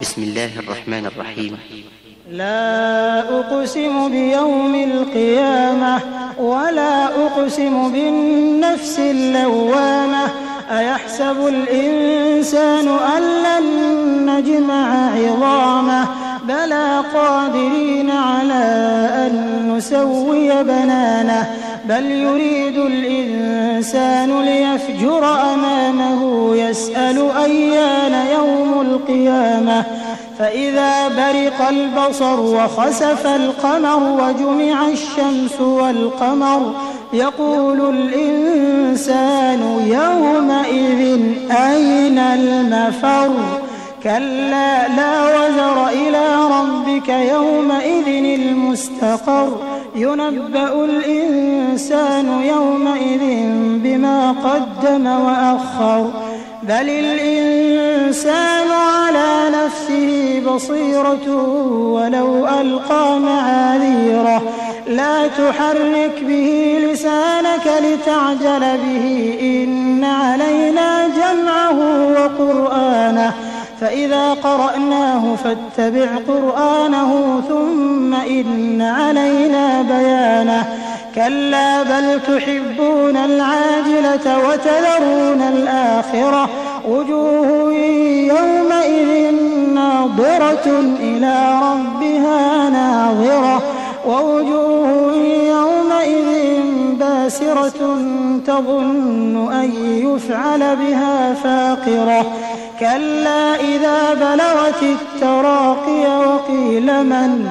بسم الله الرحمن الرحيم. لا أقسم بيوم القيامة ولا أقسم بالنفس اللوامة أيحسب الإنسان أن لن نجمع عظامه بلى قادرين على أن نسوي بنانه بل يريد الإنسان ليفجر أمامه يسأل أيان يوم القيامة فإذا برق البصر وخسف القمر وجمع الشمس والقمر يقول الإنسان يومئذ أين المفر كلا لا وزر إلى ربك يومئذ المستقر ينبأ الإنسان يومئذ بما قدم وأخر بل الإنسان على نفسه بصيرة ولو ألقى معاذيره لا تحرك به لسانك لتعجل به إن علينا جمعه وقرآنه فإذا قرأناه فاتبع قرآنه ثم إن علينا بيانه كلا بل تحبون العاجلة وتذرون الآخرة وجوه يومئذ ناظرة إلى ربها ناظرة ووجوه يومئذ باسرة تظن أن يفعل بها فاقرة كلا إذا بلغت التراقي وقيل من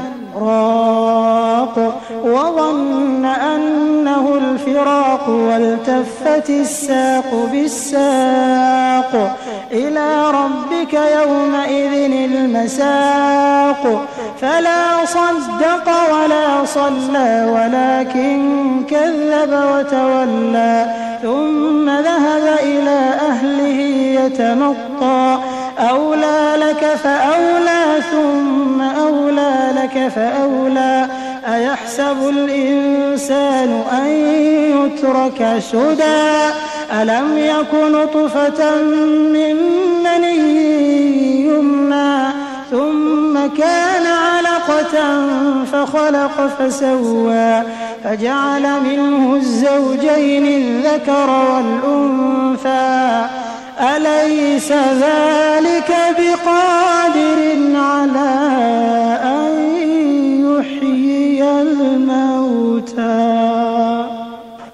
راق وظن أنه الفراق والتفت الساق بالساق إلى ربك يومئذ المساق فلا صدق ولا صلى ولكن كذب وتولى ثم ذهب إلى أهله يتمطى أولى لك فأولى ثم أولى لك فأولى أيحسب الإنسان أن يترك سدى ألم يك نطفة من مني يمنى ثم كان علقة فخلق فسوى فجعل منه الزوجين الذكر والأنثى أليس ذلك